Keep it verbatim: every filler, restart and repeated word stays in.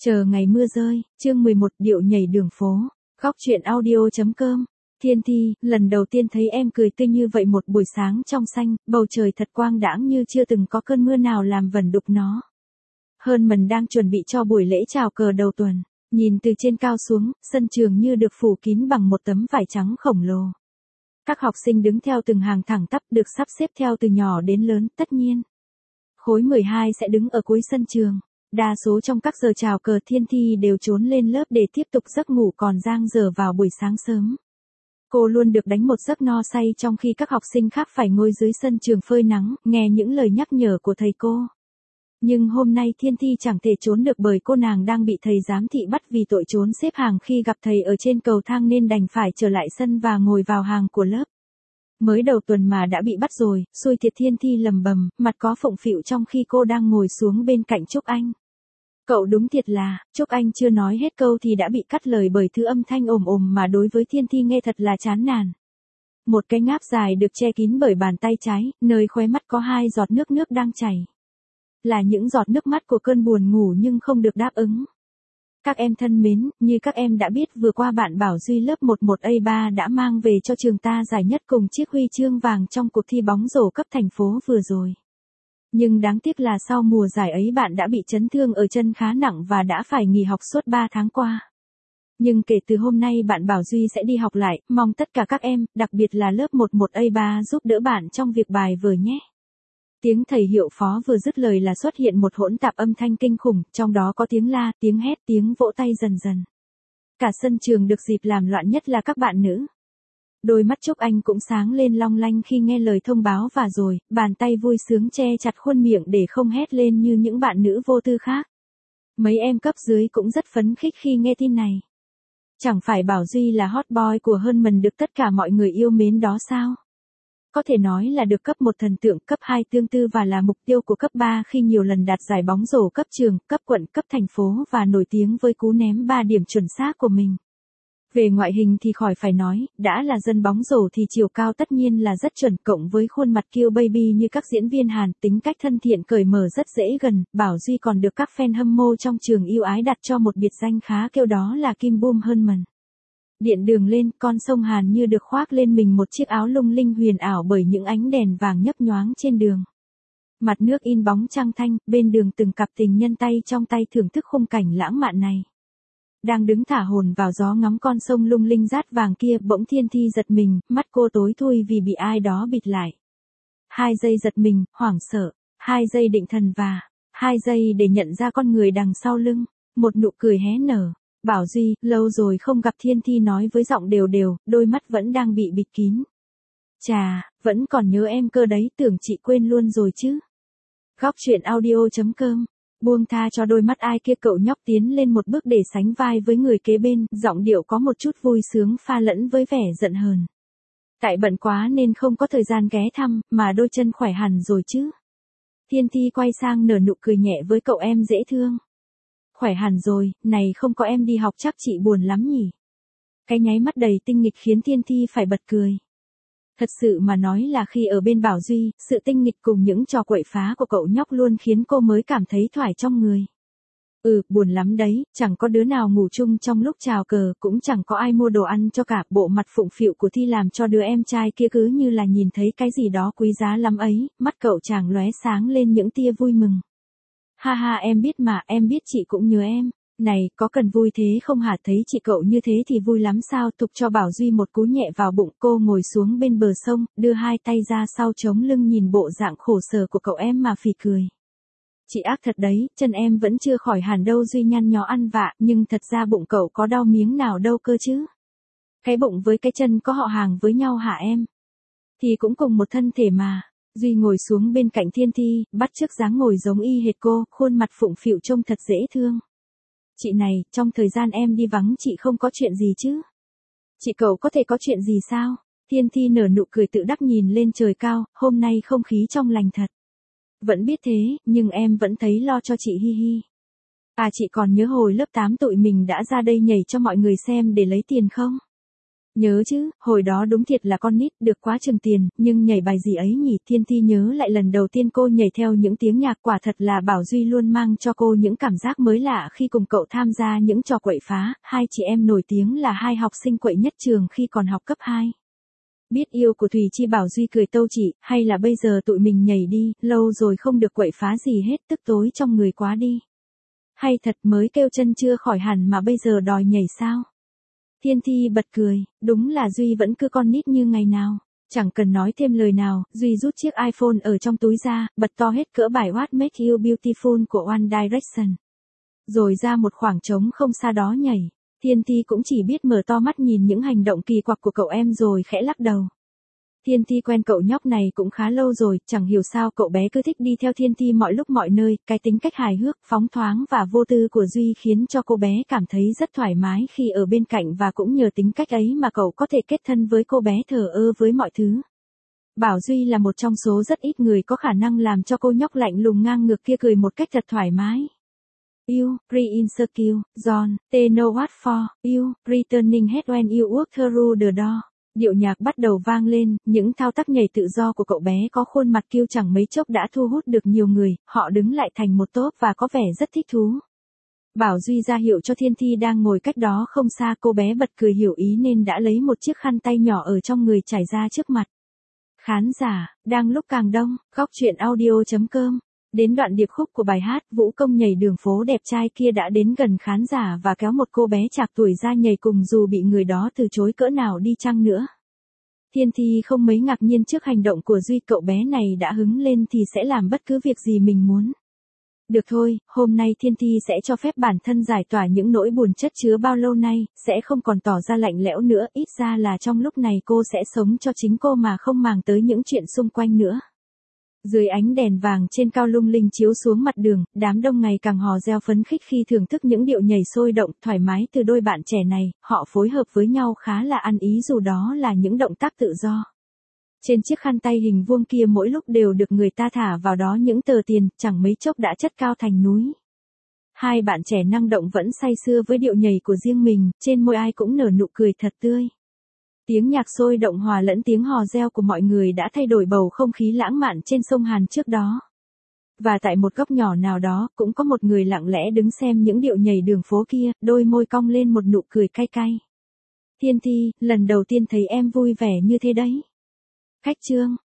Chờ ngày mưa rơi, chương mười một điệu nhảy đường phố, góc truyện audio.com. Thiên Thi, lần đầu tiên thấy em cười tươi như vậy một buổi sáng trong xanh, bầu trời thật quang đãng như chưa từng có cơn mưa nào làm vẩn đục nó. Hơn mình đang chuẩn bị cho buổi lễ chào cờ đầu tuần, nhìn từ trên cao xuống, sân trường như được phủ kín bằng một tấm vải trắng khổng lồ. Các học sinh đứng theo từng hàng thẳng tắp được sắp xếp theo từ nhỏ đến lớn, tất nhiên. Khối mười hai sẽ đứng ở cuối sân trường. Đa số trong các giờ chào cờ Thiên Thi đều trốn lên lớp để tiếp tục giấc ngủ còn dang dở vào buổi sáng sớm. Cô luôn được đánh một giấc no say trong khi các học sinh khác phải ngồi dưới sân trường phơi nắng, nghe những lời nhắc nhở của thầy cô. Nhưng hôm nay Thiên Thi chẳng thể trốn được bởi cô nàng đang bị thầy giám thị bắt vì tội trốn xếp hàng khi gặp thầy ở trên cầu thang nên đành phải trở lại sân và ngồi vào hàng của lớp. Mới đầu tuần mà đã bị bắt rồi, xui thiệt, Thiên Thi lầm bầm, mặt có phụng phịu trong khi cô đang ngồi xuống bên cạnh Trúc Anh. Cậu đúng thiệt là, Trúc Anh chưa nói hết câu thì đã bị cắt lời bởi thứ âm thanh ồm ồm mà đối với Thiên Thi nghe thật là chán nản. Một cái ngáp dài được che kín bởi bàn tay trái, nơi khóe mắt có hai giọt nước nước đang chảy. Là những giọt nước mắt của cơn buồn ngủ nhưng không được đáp ứng. Các em thân mến, như các em đã biết vừa qua bạn Bảo Duy lớp mười một A ba đã mang về cho trường ta giải nhất cùng chiếc huy chương vàng trong cuộc thi bóng rổ cấp thành phố vừa rồi. Nhưng đáng tiếc là sau mùa giải ấy bạn đã bị chấn thương ở chân khá nặng và đã phải nghỉ học suốt ba tháng qua. Nhưng kể từ hôm nay bạn Bảo Duy sẽ đi học lại, mong tất cả các em, đặc biệt là lớp mười một A ba giúp đỡ bạn trong việc bài vở nhé. Tiếng thầy hiệu phó vừa dứt lời là xuất hiện một hỗn tạp âm thanh kinh khủng, trong đó có tiếng la, tiếng hét, tiếng vỗ tay dần dần. Cả sân trường được dịp làm loạn, nhất là các bạn nữ. Đôi mắt Trúc Anh cũng sáng lên long lanh khi nghe lời thông báo và rồi, bàn tay vui sướng che chặt khuôn miệng để không hét lên như những bạn nữ vô tư khác. Mấy em cấp dưới cũng rất phấn khích khi nghe tin này. Chẳng phải Bảo Duy là hot boy của hơn mình được tất cả mọi người yêu mến đó sao? Có thể nói là được cấp một thần tượng, cấp hai tương tư và là mục tiêu của cấp ba khi nhiều lần đạt giải bóng rổ cấp trường, cấp quận, cấp thành phố và nổi tiếng với cú ném ba điểm chuẩn xác của mình. Về ngoại hình thì khỏi phải nói, đã là dân bóng rổ thì chiều cao tất nhiên là rất chuẩn, cộng với khuôn mặt kiêu baby như các diễn viên Hàn, tính cách thân thiện cởi mở rất dễ gần, Bảo Duy còn được các fan hâm mộ trong trường yêu ái đặt cho một biệt danh khá kêu đó là Kim Boom hơn mình. Điện đường lên, con sông Hàn như được khoác lên mình một chiếc áo lung linh huyền ảo bởi những ánh đèn vàng nhấp nhoáng trên đường. Mặt nước in bóng trăng thanh, bên đường từng cặp tình nhân tay trong tay thưởng thức khung cảnh lãng mạn này. Đang đứng thả hồn vào gió ngắm con sông lung linh rát vàng kia, bỗng Thiên Thi giật mình, mắt cô tối thui vì bị ai đó bịt lại. Hai giây giật mình, hoảng sợ, hai giây định thần và hai giây để nhận ra con người đằng sau lưng, một nụ cười hé nở. Bảo Duy, lâu rồi không gặp, Thiên Thi nói với giọng đều đều, đôi mắt vẫn đang bị bịt kín. Chà, vẫn còn nhớ em cơ đấy, tưởng chị quên luôn rồi chứ. Góc truyện audio.com. Buông tha cho đôi mắt ai kia, cậu nhóc tiến lên một bước để sánh vai với người kế bên, giọng điệu có một chút vui sướng pha lẫn với vẻ giận hờn. Tại bận quá nên không có thời gian ghé thăm, mà đôi chân khỏe hẳn rồi chứ. Thiên Thi quay sang nở nụ cười nhẹ với cậu em dễ thương. Khỏe hẳn rồi, này không có em đi học chắc chị buồn lắm nhỉ. Cái nháy mắt đầy tinh nghịch khiến Thiên Thi phải bật cười. Thật sự mà nói là khi ở bên Bảo Duy, sự tinh nghịch cùng những trò quậy phá của cậu nhóc luôn khiến cô mới cảm thấy thoải trong người. Ừ, buồn lắm đấy, chẳng có đứa nào ngủ chung trong lúc chào cờ, cũng chẳng có ai mua đồ ăn cho cả. Bộ mặt phụng phịu của Thi làm cho đứa em trai kia cứ như là nhìn thấy cái gì đó quý giá lắm ấy, mắt cậu chàng lóe sáng lên những tia vui mừng. Ha ha, em biết mà, em biết chị cũng nhớ em. Này, có cần vui thế không hả, thấy chị cậu như thế thì vui lắm sao. Thục cho Bảo Duy một cú nhẹ vào bụng, cô ngồi xuống bên bờ sông, đưa hai tay ra sau chống lưng nhìn bộ dạng khổ sở của cậu em mà phì cười. Chị ác thật đấy, chân em vẫn chưa khỏi hẳn đâu. Duy nhăn nhó ăn vạ, nhưng thật ra bụng cậu có đau miếng nào đâu cơ chứ. Cái bụng với cái chân có họ hàng với nhau hả em? Thì cũng cùng một thân thể mà. Duy ngồi xuống bên cạnh Thiên Thi, bắt chước dáng ngồi giống y hệt cô, khuôn mặt phụng phịu trông thật dễ thương. Chị này, trong thời gian em đi vắng chị không có chuyện gì chứ? Chị cậu có thể có chuyện gì sao? Thiên Thi nở nụ cười tự đắc nhìn lên trời cao, hôm nay không khí trong lành thật. Vẫn biết thế, nhưng em vẫn thấy lo cho chị hi hi. À, chị còn nhớ hồi lớp tám tụi mình đã ra đây nhảy cho mọi người xem để lấy tiền không? Nhớ chứ, hồi đó đúng thiệt là con nít, được quá chừng tiền, nhưng nhảy bài gì ấy nhỉ? Thiên Thi nhớ lại lần đầu tiên cô nhảy theo những tiếng nhạc, quả thật là Bảo Duy luôn mang cho cô những cảm giác mới lạ khi cùng cậu tham gia những trò quậy phá, hai chị em nổi tiếng là hai học sinh quậy nhất trường khi còn học cấp hai. Biết yêu của Thùy Chi, Bảo Duy cười tâu chị, hay là bây giờ tụi mình nhảy đi, lâu rồi không được quậy phá gì hết, tức tối trong người quá đi. Hay thật, mới kêu chân chưa khỏi hẳn mà bây giờ đòi nhảy sao? Thiên Thi bật cười, đúng là Duy vẫn cứ con nít như ngày nào. Chẳng cần nói thêm lời nào, Duy rút chiếc iPhone ở trong túi ra, bật to hết cỡ bài What Makes You Beautiful của One Direction. Rồi ra một khoảng trống không xa đó nhảy. Thiên Thi cũng chỉ biết mở to mắt nhìn những hành động kỳ quặc của cậu em rồi khẽ lắc đầu. Thiên Thi quen cậu nhóc này cũng khá lâu rồi, chẳng hiểu sao cậu bé cứ thích đi theo Thiên Thi mọi lúc mọi nơi, cái tính cách hài hước, phóng thoáng và vô tư của Duy khiến cho cô bé cảm thấy rất thoải mái khi ở bên cạnh, và cũng nhờ tính cách ấy mà cậu có thể kết thân với cô bé thờ ơ với mọi thứ. Bảo Duy là một trong số rất ít người có khả năng làm cho cô nhóc lạnh lùng ngang ngược kia cười một cách thật thoải mái. You, pre-insecure, John, they know what for, you, returning head when you walk through the door. Điệu nhạc bắt đầu vang lên, những thao tác nhảy tự do của cậu bé có khuôn mặt kiêu chẳng mấy chốc đã thu hút được nhiều người, họ đứng lại thành một tốp và có vẻ rất thích thú. Bảo Duy ra hiệu cho Thiên Thi đang ngồi cách đó không xa, cô bé bật cười hiểu ý nên đã lấy một chiếc khăn tay nhỏ ở trong người trải ra trước mặt. Khán giả, đang lúc càng đông, góc truyện audio chấm com. Đến đoạn điệp khúc của bài hát, vũ công nhảy đường phố đẹp trai kia đã đến gần khán giả và kéo một cô bé trạc tuổi ra nhảy cùng dù bị người đó từ chối cỡ nào đi chăng nữa. Thiên Thi không mấy ngạc nhiên trước hành động của Duy, cậu bé này đã hứng lên thì sẽ làm bất cứ việc gì mình muốn. Được thôi, hôm nay Thiên Thi sẽ cho phép bản thân giải tỏa những nỗi buồn chất chứa bao lâu nay, sẽ không còn tỏ ra lạnh lẽo nữa, ít ra là trong lúc này cô sẽ sống cho chính cô mà không màng tới những chuyện xung quanh nữa. Dưới ánh đèn vàng trên cao lung linh chiếu xuống mặt đường, đám đông ngày càng hò reo phấn khích khi thưởng thức những điệu nhảy sôi động, thoải mái từ đôi bạn trẻ này, họ phối hợp với nhau khá là ăn ý dù đó là những động tác tự do. Trên chiếc khăn tay hình vuông kia mỗi lúc đều được người ta thả vào đó những tờ tiền, chẳng mấy chốc đã chất cao thành núi. Hai bạn trẻ năng động vẫn say sưa với điệu nhảy của riêng mình, trên môi ai cũng nở nụ cười thật tươi. Tiếng nhạc sôi động hòa lẫn tiếng hò reo của mọi người đã thay đổi bầu không khí lãng mạn trên sông Hàn trước đó. Và tại một góc nhỏ nào đó, cũng có một người lặng lẽ đứng xem những điệu nhảy đường phố kia, đôi môi cong lên một nụ cười cay cay. Thiên Thi, lần đầu tiên thấy em vui vẻ như thế đấy. Khách trương.